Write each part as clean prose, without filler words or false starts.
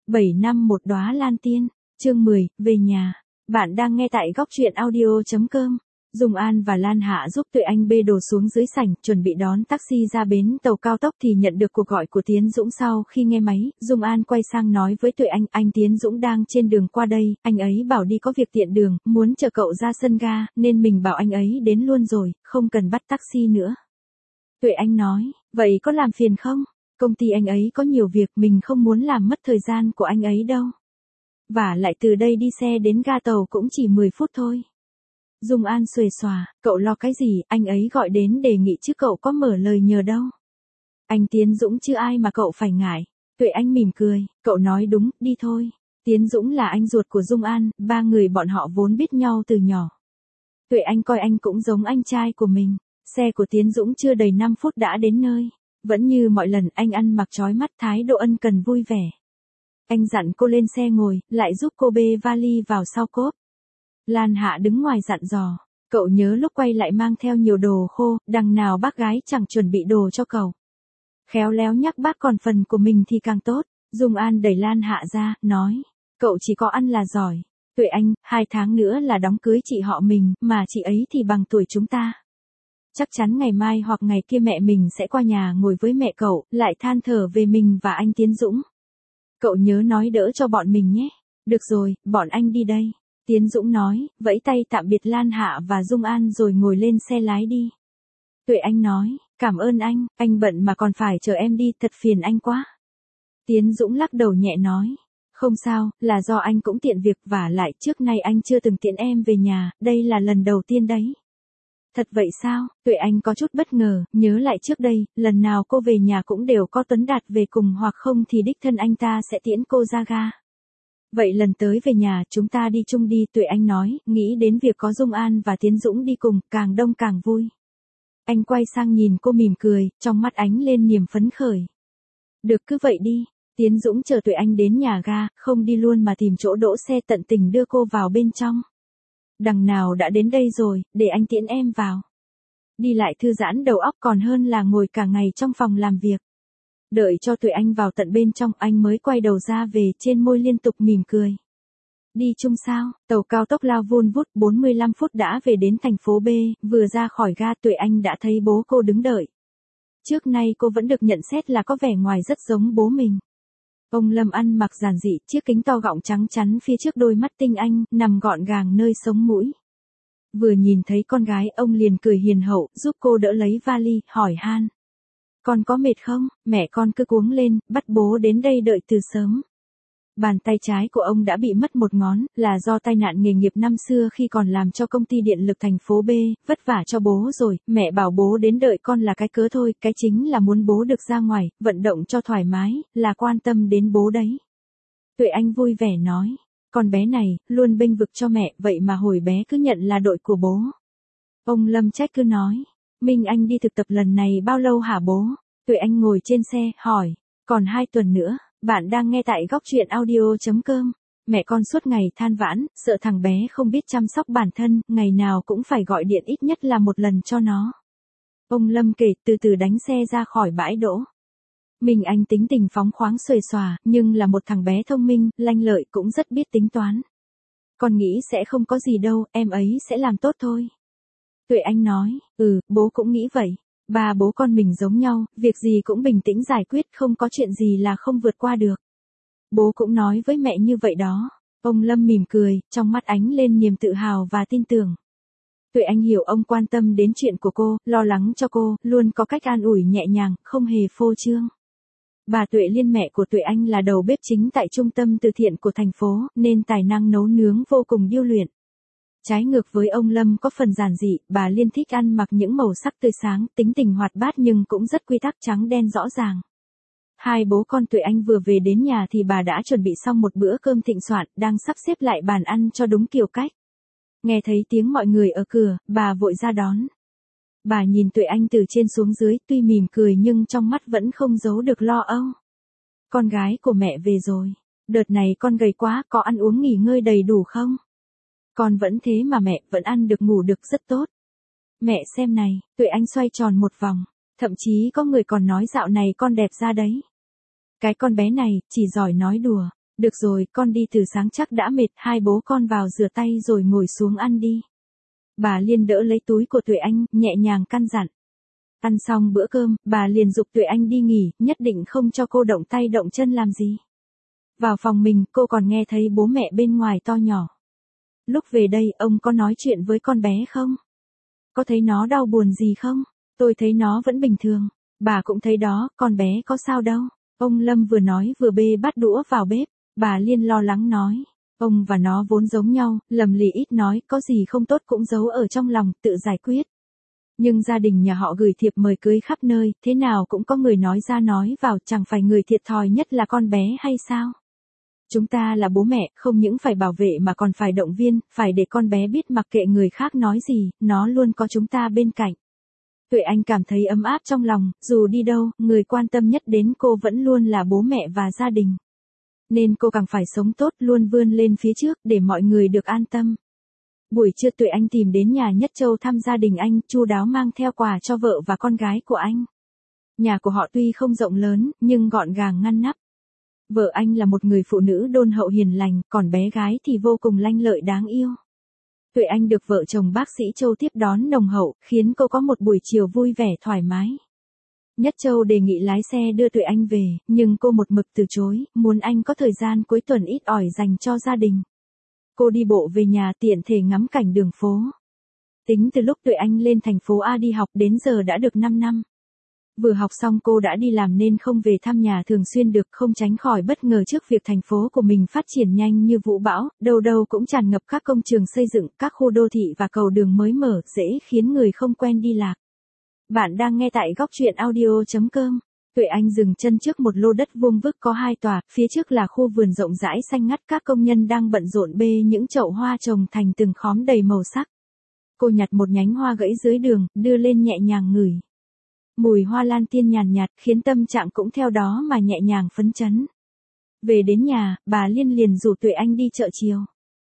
7 năm một đóa lan tiên, chương 10, về nhà. Bạn đang nghe tại góc truyện audio.com. Dung An và Lan Hạ giúp Tuệ Anh bê đồ xuống dưới sảnh, chuẩn bị đón taxi ra bến tàu cao tốc thì nhận được cuộc gọi của Tiến Dũng. Sau khi nghe máy, Dung An quay sang nói với Tuệ anh Tiến Dũng đang trên đường qua đây, anh ấy bảo đi có việc tiện đường, muốn chờ cậu ra sân ga, nên mình bảo anh ấy đến luôn rồi, không cần bắt taxi nữa. Tuệ Anh nói, vậy có làm phiền không? Công ty anh ấy có nhiều việc, mình không muốn làm mất thời gian của anh ấy đâu. Và lại từ đây đi xe đến ga tàu cũng chỉ 10 phút thôi. Dung An xuề xòa, cậu lo cái gì, anh ấy gọi đến đề nghị chứ cậu có mở lời nhờ đâu. Anh Tiến Dũng chứ ai mà cậu phải ngại. Tuệ Anh mỉm cười, cậu nói đúng, đi thôi. Tiến Dũng là anh ruột của Dung An, ba người bọn họ vốn biết nhau từ nhỏ. Tuệ Anh coi anh cũng giống anh trai của mình. Xe của Tiến Dũng chưa đầy 5 phút đã đến nơi. Vẫn như mọi lần, anh ăn mặc chói mắt, thái độ ân cần vui vẻ. Anh dặn cô lên xe ngồi, lại giúp cô bê vali vào sau cốp. Lan Hạ đứng ngoài dặn dò, cậu nhớ lúc quay lại mang theo nhiều đồ khô, đằng nào bác gái chẳng chuẩn bị đồ cho cậu. Khéo léo nhắc bác còn phần của mình thì càng tốt. Dung An đẩy Lan Hạ ra, nói, cậu chỉ có ăn là giỏi. Tuệ Anh, 2 tháng nữa là đám cưới chị họ mình, mà chị ấy thì bằng tuổi chúng ta. Chắc chắn ngày mai hoặc ngày kia mẹ mình sẽ qua nhà ngồi với mẹ cậu, lại than thở về mình và anh Tiến Dũng. Cậu nhớ nói đỡ cho bọn mình nhé. Được rồi, bọn anh đi đây. Tiến Dũng nói, vẫy tay tạm biệt Lan Hạ và Dung An rồi ngồi lên xe lái đi. Tuệ Anh nói, cảm ơn anh bận mà còn phải chờ em đi, thật phiền anh quá. Tiến Dũng lắc đầu nhẹ nói, không sao, là do anh cũng tiện việc, và lại trước nay anh chưa từng tiễn em về nhà, đây là lần đầu tiên đấy. Thật vậy sao? Tuệ Anh có chút bất ngờ, nhớ lại trước đây, lần nào cô về nhà cũng đều có Tuấn Đạt về cùng, hoặc không thì đích thân anh ta sẽ tiễn cô ra ga. Vậy lần tới về nhà chúng ta đi chung đi, Tuệ Anh nói, nghĩ đến việc có Dung An và Tiến Dũng đi cùng, càng đông càng vui. Anh quay sang nhìn cô mỉm cười, trong mắt ánh lên niềm phấn khởi. Được, cứ vậy đi. Tiến Dũng chờ Tuệ Anh đến nhà ga, không đi luôn mà tìm chỗ đỗ xe, tận tình đưa cô vào bên trong. Đằng nào đã đến đây rồi, để anh tiễn em vào. Đi lại thư giãn đầu óc còn hơn là ngồi cả ngày trong phòng làm việc. Đợi cho Tuệ Anh vào tận bên trong, anh mới quay đầu ra về, trên môi liên tục mỉm cười. Đi chung sao? Tàu cao tốc lao vun vút, 45 phút đã về đến thành phố B, vừa ra khỏi ga Tuệ Anh đã thấy bố cô đứng đợi. Trước nay cô vẫn được nhận xét là có vẻ ngoài rất giống bố mình. Ông Lâm ăn mặc giản dị, chiếc kính to gọng trắng chắn phía trước đôi mắt tinh anh, nằm gọn gàng nơi sống mũi. Vừa nhìn thấy con gái, ông liền cười hiền hậu, giúp cô đỡ lấy vali, hỏi han. Con có mệt không? Mẹ con cứ cuống lên, bắt bố đến đây đợi từ sớm. Bàn tay trái của ông đã bị mất một ngón, là do tai nạn nghề nghiệp năm xưa khi còn làm cho công ty điện lực thành phố B, vất vả cho bố rồi, mẹ bảo bố đến đợi con là cái cớ thôi, cái chính là muốn bố được ra ngoài, vận động cho thoải mái, là quan tâm đến bố đấy. Tuệ Anh vui vẻ nói, con bé này, luôn bênh vực cho mẹ, vậy mà hồi bé cứ nhận là đội của bố. Ông Lâm trách cứ nói, Minh Anh đi thực tập lần này bao lâu hả bố? Tuệ Anh ngồi trên xe, hỏi, còn 2 tuần nữa. Bạn đang nghe tại góc truyện audio.com. Mẹ con suốt ngày than vãn, sợ thằng bé không biết chăm sóc bản thân, ngày nào cũng phải gọi điện ít nhất là một lần cho nó. Ông Lâm kể, từ từ đánh xe ra khỏi bãi đỗ. Minh Anh tính tình phóng khoáng xuề xòa, nhưng là một thằng bé thông minh, lanh lợi, cũng rất biết tính toán. Con nghĩ sẽ không có gì đâu, em ấy sẽ làm tốt thôi. Tuệ Anh nói, bố cũng nghĩ vậy. Ba bố con mình giống nhau, việc gì cũng bình tĩnh giải quyết, không có chuyện gì là không vượt qua được. Bố cũng nói với mẹ như vậy đó. Ông Lâm mỉm cười, trong mắt ánh lên niềm tự hào và tin tưởng. Tuệ Anh hiểu ông quan tâm đến chuyện của cô, lo lắng cho cô, luôn có cách an ủi nhẹ nhàng, không hề phô trương. Bà Tuệ Liên, mẹ của Tuệ Anh, là đầu bếp chính tại trung tâm từ thiện của thành phố, nên tài năng nấu nướng vô cùng điêu luyện. Trái ngược với ông Lâm có phần giản dị, bà Liên thích ăn mặc những màu sắc tươi sáng, tính tình hoạt bát nhưng cũng rất quy tắc trắng đen rõ ràng. Hai bố con Tuệ Anh vừa về đến nhà thì bà đã chuẩn bị xong một bữa cơm thịnh soạn, đang sắp xếp lại bàn ăn cho đúng kiểu cách. Nghe thấy tiếng mọi người ở cửa, bà vội ra đón. Bà nhìn Tuệ Anh từ trên xuống dưới, tuy mỉm cười nhưng trong mắt vẫn không giấu được lo âu. Con gái của mẹ về rồi. Đợt này con gầy quá, có ăn uống nghỉ ngơi đầy đủ không? Con vẫn thế mà mẹ, vẫn ăn được ngủ được rất tốt. Mẹ xem này, Tuệ Anh xoay tròn một vòng. Thậm chí có người còn nói dạo này con đẹp ra đấy. Cái con bé này, chỉ giỏi nói đùa. Được rồi, con đi từ sáng chắc đã mệt, hai bố con vào rửa tay rồi ngồi xuống ăn đi. Bà Liên đỡ lấy túi của Tuệ Anh, nhẹ nhàng căn dặn. Ăn xong bữa cơm, bà liền giục Tuệ Anh đi nghỉ, nhất định không cho cô động tay động chân làm gì. Vào phòng mình, cô còn nghe thấy bố mẹ bên ngoài to nhỏ. Lúc về đây, ông có nói chuyện với con bé không? Có thấy nó đau buồn gì không? Tôi thấy nó vẫn bình thường. Bà cũng thấy đó, con bé có sao đâu. Ông Lâm vừa nói vừa bê bát đũa vào bếp. Bà Liên lo lắng nói. Ông và nó vốn giống nhau, lầm lì ít nói, có gì không tốt cũng giấu ở trong lòng, tự giải quyết. Nhưng gia đình nhà họ gửi thiệp mời cưới khắp nơi, thế nào cũng có người nói ra nói vào, chẳng phải người thiệt thòi nhất là con bé hay sao? Chúng ta là bố mẹ, không những phải bảo vệ mà còn phải động viên, phải để con bé biết mặc kệ người khác nói gì, nó luôn có chúng ta bên cạnh. Tuệ Anh cảm thấy ấm áp trong lòng, dù đi đâu, người quan tâm nhất đến cô vẫn luôn là bố mẹ và gia đình. Nên cô càng phải sống tốt, luôn vươn lên phía trước, để mọi người được an tâm. Buổi trưa Tuệ Anh tìm đến nhà Nhất Châu thăm gia đình anh, chu đáo mang theo quà cho vợ và con gái của anh. Nhà của họ tuy không rộng lớn, nhưng gọn gàng ngăn nắp. Vợ anh là một người phụ nữ đôn hậu hiền lành, còn bé gái thì vô cùng lanh lợi đáng yêu. Tuệ Anh được vợ chồng bác sĩ Châu tiếp đón nồng hậu, khiến cô có một buổi chiều vui vẻ thoải mái. Nhất Châu đề nghị lái xe đưa Tuệ Anh về, nhưng cô một mực từ chối, muốn anh có thời gian cuối tuần ít ỏi dành cho gia đình. Cô đi bộ về nhà tiện thể ngắm cảnh đường phố. Tính từ lúc Tuệ Anh lên thành phố A đi học đến giờ đã được 5 năm. Vừa học xong cô đã đi làm nên không về thăm nhà thường xuyên được, không tránh khỏi bất ngờ trước việc thành phố của mình phát triển nhanh như vũ bão, đâu đâu cũng tràn ngập các công trường xây dựng, các khu đô thị và cầu đường mới mở, dễ khiến người không quen đi lạc. Bạn đang nghe tại góc truyện audio.com. Tuệ Anh dừng chân trước một lô đất vuông vức có 2 tòa, phía trước là khu vườn rộng rãi xanh ngắt, các công nhân đang bận rộn bê những chậu hoa trồng thành từng khóm đầy màu sắc. Cô nhặt một nhánh hoa gãy dưới đường, đưa lên nhẹ nhàng ngửi. Mùi hoa lan tiên nhàn nhạt khiến tâm trạng cũng theo đó mà nhẹ nhàng phấn chấn. Về đến nhà, bà Liên liền rủ Tuệ Anh đi chợ chiều.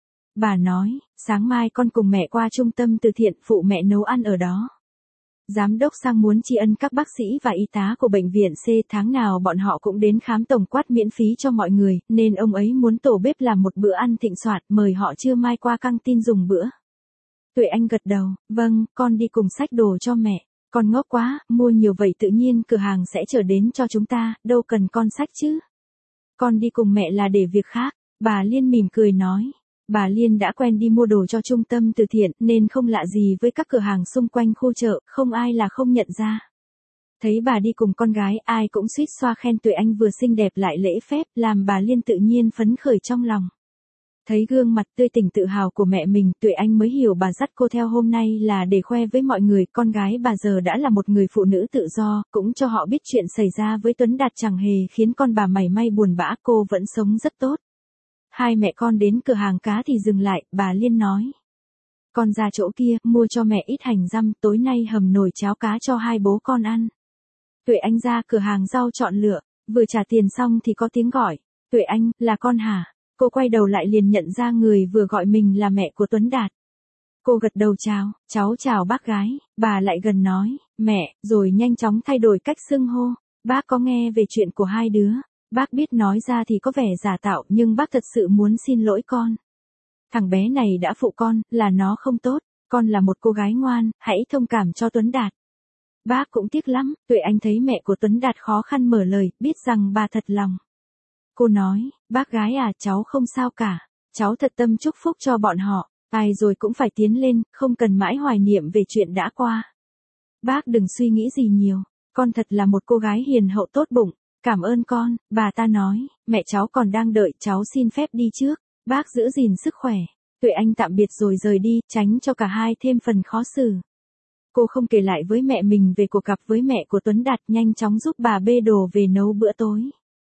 Bà nói, sáng mai con cùng mẹ qua trung tâm từ thiện phụ mẹ nấu ăn ở đó. Giám đốc Sang muốn tri ân các bác sĩ và y tá của bệnh viện C, tháng nào bọn họ cũng đến khám tổng quát miễn phí cho mọi người, nên ông ấy muốn tổ bếp làm một bữa ăn thịnh soạn, mời họ trưa mai qua căng tin dùng bữa. Tuệ Anh gật đầu, vâng, con đi cùng xách đồ cho mẹ. Con ngốc quá, mua nhiều vậy tự nhiên cửa hàng sẽ chở đến cho chúng ta, đâu cần con xách chứ. Con đi cùng mẹ là để việc khác, bà Liên mỉm cười nói. Bà Liên đã quen đi mua đồ cho trung tâm từ thiện nên không lạ gì với các cửa hàng xung quanh khu chợ, không ai là không nhận ra. Thấy bà đi cùng con gái, ai cũng suýt xoa khen Tuệ Anh vừa xinh đẹp lại lễ phép, làm bà Liên tự nhiên phấn khởi trong lòng. Thấy gương mặt tươi tỉnh tự hào của mẹ mình, Tuệ Anh mới hiểu bà dắt cô theo hôm nay là để khoe với mọi người, con gái bà giờ đã là một người phụ nữ tự do, cũng cho họ biết chuyện xảy ra với Tuấn Đạt chẳng hề khiến con bà mảy may buồn bã, cô vẫn sống rất tốt. Hai mẹ con đến cửa hàng cá thì dừng lại, bà Liên nói. Con ra chỗ kia, mua cho mẹ ít hành răm, tối nay hầm nồi cháo cá cho hai bố con ăn. Tuệ Anh ra cửa hàng rau chọn lựa, vừa trả tiền xong thì có tiếng gọi. Tuệ Anh, là con hả? Cô quay đầu lại liền nhận ra người vừa gọi mình là mẹ của Tuấn Đạt. Cô gật đầu chào, cháu chào bác gái, bà lại gần nói, mẹ, rồi nhanh chóng thay đổi cách xưng hô. Bác có nghe về chuyện của hai đứa. Bác biết nói ra thì có vẻ giả tạo nhưng bác thật sự muốn xin lỗi con. Thằng bé này đã phụ con, là nó không tốt, con là một cô gái ngoan, hãy thông cảm cho Tuấn Đạt. Bác cũng tiếc lắm, Tuệ Anh thấy mẹ của Tuấn Đạt khó khăn mở lời, biết rằng bà thật lòng. Cô nói, bác gái à, cháu không sao cả, cháu thật tâm chúc phúc cho bọn họ, ai rồi cũng phải tiến lên, không cần mãi hoài niệm về chuyện đã qua. Bác đừng suy nghĩ gì nhiều, con thật là một cô gái hiền hậu tốt bụng. Cảm ơn con, bà ta nói, mẹ cháu còn đang đợi, cháu xin phép đi trước, bác giữ gìn sức khỏe. Tuệ Anh tạm biệt rồi rời đi, tránh cho cả hai thêm phần khó xử. Cô không kể lại với mẹ mình về cuộc gặp với mẹ của Tuấn Đạt, nhanh chóng giúp bà bê đồ về nấu bữa tối.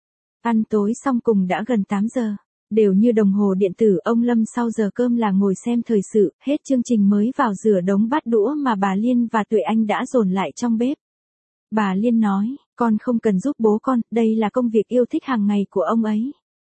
Ăn tối xong cùng đã gần 8 giờ. Đều như đồng hồ điện tử, ông Lâm sau giờ cơm là ngồi xem thời sự, hết chương trình mới vào rửa đống bát đũa mà bà Liên và Tuệ Anh đã dồn lại trong bếp. Bà Liên nói, con không cần giúp bố con, đây là công việc yêu thích hàng ngày của ông ấy.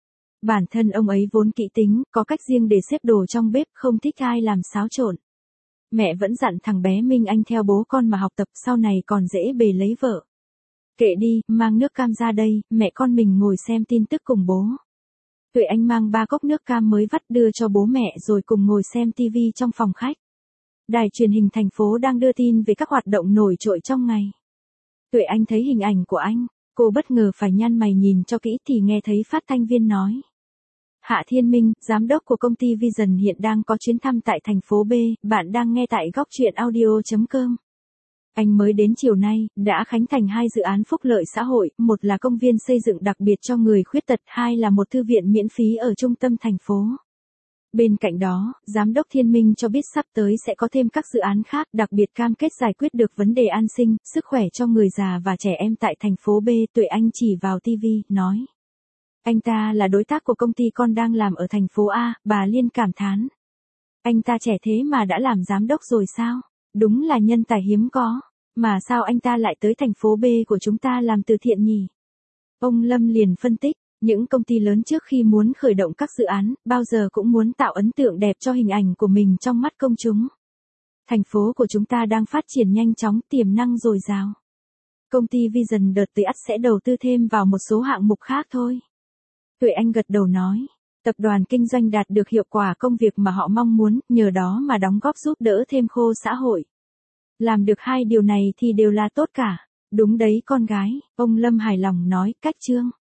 Bản thân ông ấy vốn kỹ tính, có cách riêng để xếp đồ trong bếp, không thích ai làm xáo trộn. Mẹ vẫn dặn thằng bé Minh Anh theo bố con mà học tập, sau này còn dễ bề lấy vợ. Kệ đi, mang nước cam ra đây, mẹ con mình ngồi xem tin tức cùng bố. Tuệ Anh mang 3 cốc nước cam mới vắt đưa cho bố mẹ rồi cùng ngồi xem TV trong phòng khách. Đài truyền hình thành phố đang đưa tin về các hoạt động nổi trội trong ngày. Tuệ Anh thấy hình ảnh của anh, cô bất ngờ phải nhăn mày nhìn cho kỹ thì nghe thấy phát thanh viên nói. Hạ Thiên Minh, giám đốc của công ty Vision hiện đang có chuyến thăm tại thành phố B, bạn đang nghe tại góc truyện audio.com. Anh mới đến chiều nay, đã khánh thành 2 dự án phúc lợi xã hội, một là công viên xây dựng đặc biệt cho người khuyết tật, 2 là một thư viện miễn phí ở trung tâm thành phố. Bên cạnh đó, Giám đốc Thiên Minh cho biết sắp tới sẽ có thêm các dự án khác, đặc biệt cam kết giải quyết được vấn đề an sinh, sức khỏe cho người già và trẻ em tại thành phố B. Tuệ Anh chỉ vào TV, nói. Anh ta là đối tác của công ty con đang làm ở thành phố A, bà Liên cảm thán. Anh ta trẻ thế mà đã làm giám đốc rồi sao? Đúng là nhân tài hiếm có. Mà sao anh ta lại tới thành phố B của chúng ta làm từ thiện nhỉ? Ông Lâm liền phân tích, những công ty lớn trước khi muốn khởi động các dự án, bao giờ cũng muốn tạo ấn tượng đẹp cho hình ảnh của mình trong mắt công chúng. Thành phố của chúng ta đang phát triển nhanh chóng, tiềm năng dồi dào. Công ty Vision đợt tới ắt sẽ đầu tư thêm vào một số hạng mục khác thôi. Tuệ Anh gật đầu nói, tập đoàn kinh doanh đạt được hiệu quả công việc mà họ mong muốn, nhờ đó mà đóng góp giúp đỡ thêm khô xã hội. Làm được 2 điều này thì đều là tốt cả. Đúng đấy con gái, ông Lâm hài lòng nói, cách chương.